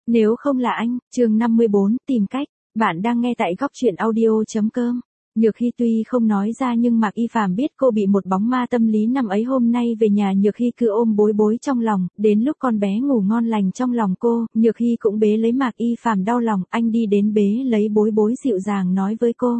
Nếu không là anh, chương 54, tìm cách. Bạn đang nghe tại góc truyện audio.com. Nhược Hy tuy không nói ra nhưng Mạc Y Phàm biết cô bị một bóng ma tâm lý năm ấy hôm nay về nhà Nhược Hy cứ ôm bối bối trong lòng, đến lúc con bé ngủ ngon lành trong lòng cô, Nhược Hy cũng bế lấy Mạc Y Phàm đau lòng, anh đi đến bế lấy bối bối dịu dàng nói với cô.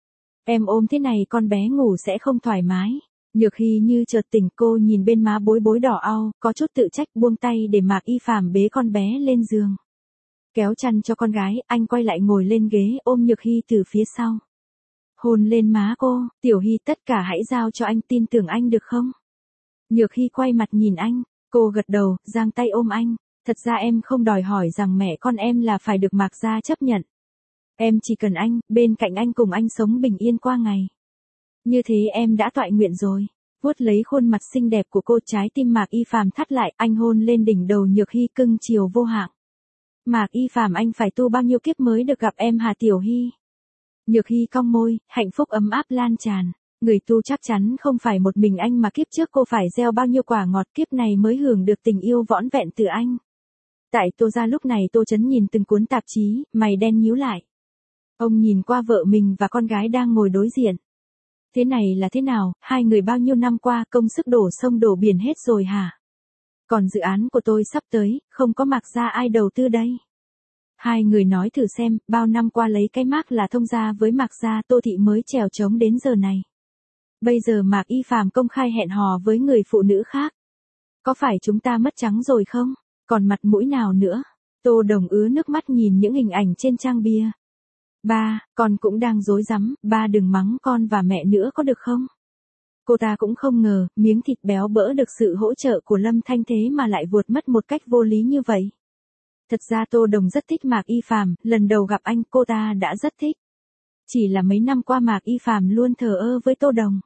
Em ôm thế này con bé ngủ sẽ không thoải mái. Nhược Hy như chợt tỉnh, cô nhìn bên má bối bối đỏ au, có chút tự trách buông tay để Mạc Y Phàm bế con bé lên giường. Kéo chăn cho con gái, anh quay lại ngồi lên ghế ôm Nhược Hy từ phía sau. Hôn lên má cô, Tiểu Hy tất cả hãy giao cho anh, tin tưởng anh được không? Nhược Hy quay mặt nhìn anh, cô gật đầu, giang tay ôm anh. Thật ra em không đòi hỏi rằng mẹ con em là phải được Mạc gia chấp nhận. Em chỉ cần anh, bên cạnh anh cùng anh sống bình yên qua ngày. Như thế em đã toại nguyện rồi. Vuốt lấy khuôn mặt xinh đẹp của cô, trái tim Mạc Y Phàm thắt lại, anh hôn lên đỉnh đầu Nhược Hy cưng chiều vô hạn. Mạc Y Phàm, anh phải tu bao nhiêu kiếp mới được gặp em hả Tiểu Hy? Nhược Hy cong môi, hạnh phúc ấm áp lan tràn. Người tu chắc chắn không phải một mình anh mà kiếp trước cô phải gieo bao nhiêu quả ngọt kiếp này mới hưởng được tình yêu vỏn vẹn từ anh. Tại Tô gia lúc này Tô Chấn nhìn từng cuốn tạp chí, mày đen nhíu lại. Ông nhìn qua vợ mình và con gái đang ngồi đối diện. Thế này là thế nào, hai người bao nhiêu năm qua công sức đổ sông đổ biển hết rồi hả? Còn dự án của tôi sắp tới, không có Mạc gia ai đầu tư đây. Hai người nói thử xem, bao năm qua lấy cái mác là thông gia với Mạc gia Tô thị mới trèo trống đến giờ này. Bây giờ Mạc Y Phàm công khai hẹn hò với người phụ nữ khác. Có phải chúng ta mất trắng rồi không? Còn mặt mũi nào nữa? Tô Đồng ứa nước mắt nhìn những hình ảnh trên trang bìa. Ba, con cũng đang rối rắm, ba đừng mắng con và mẹ nữa có được không? Cô ta cũng không ngờ, miếng thịt béo bỡ được sự hỗ trợ của Lâm Thanh thế mà lại vuột mất một cách vô lý như vậy. Thật ra Tô Đồng rất thích Mạc Y Phàm, lần đầu gặp anh cô ta đã rất thích. Chỉ là mấy năm qua Mạc Y Phàm luôn thờ ơ với Tô Đồng.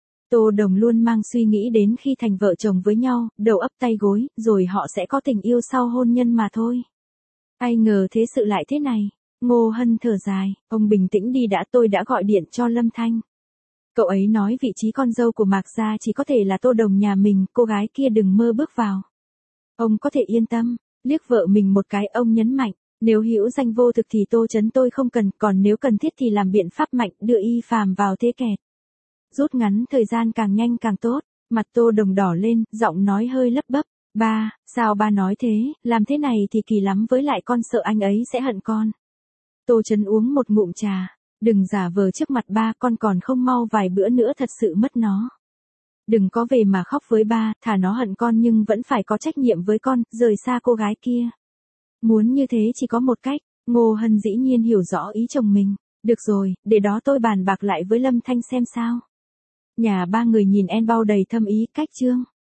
Tô Đồng luôn mang suy nghĩ đến khi thành vợ chồng với nhau, đầu ấp tay gối, rồi họ sẽ có tình yêu sau hôn nhân mà thôi. Ai ngờ thế sự lại thế này. Ngô Hân thở dài, ông bình tĩnh đi đã, tôi đã gọi điện cho Lâm Thanh. Cậu ấy nói vị trí con dâu của Mạc gia chỉ có thể là Tô Đồng nhà mình, cô gái kia đừng mơ bước vào. Ông có thể yên tâm, liếc vợ mình một cái ông nhấn mạnh, nếu hữu danh vô thực thì Tô Chấn tôi không cần, còn nếu cần thiết thì làm biện pháp mạnh đưa Y Phàm vào thế kẹt. Rút ngắn thời gian càng nhanh càng tốt, mặt Tô Đồng đỏ lên, giọng nói hơi lấp bấp, ba, sao ba nói thế, làm thế này thì kỳ lắm với lại con sợ anh ấy sẽ hận con. Tô Chấn uống một ngụm trà, đừng giả vờ trước mặt ba, con còn không mau vài bữa nữa thật sự mất nó. Đừng có về mà khóc với ba, thà nó hận con nhưng vẫn phải có trách nhiệm với con, rời xa cô gái kia. Muốn như thế chỉ có một cách, Ngô Hân dĩ nhiên hiểu rõ ý chồng mình, được rồi, để đó tôi bàn bạc lại với Lâm Thanh xem sao. Nhà ba người nhìn en bao đầy thâm ý, cách chương.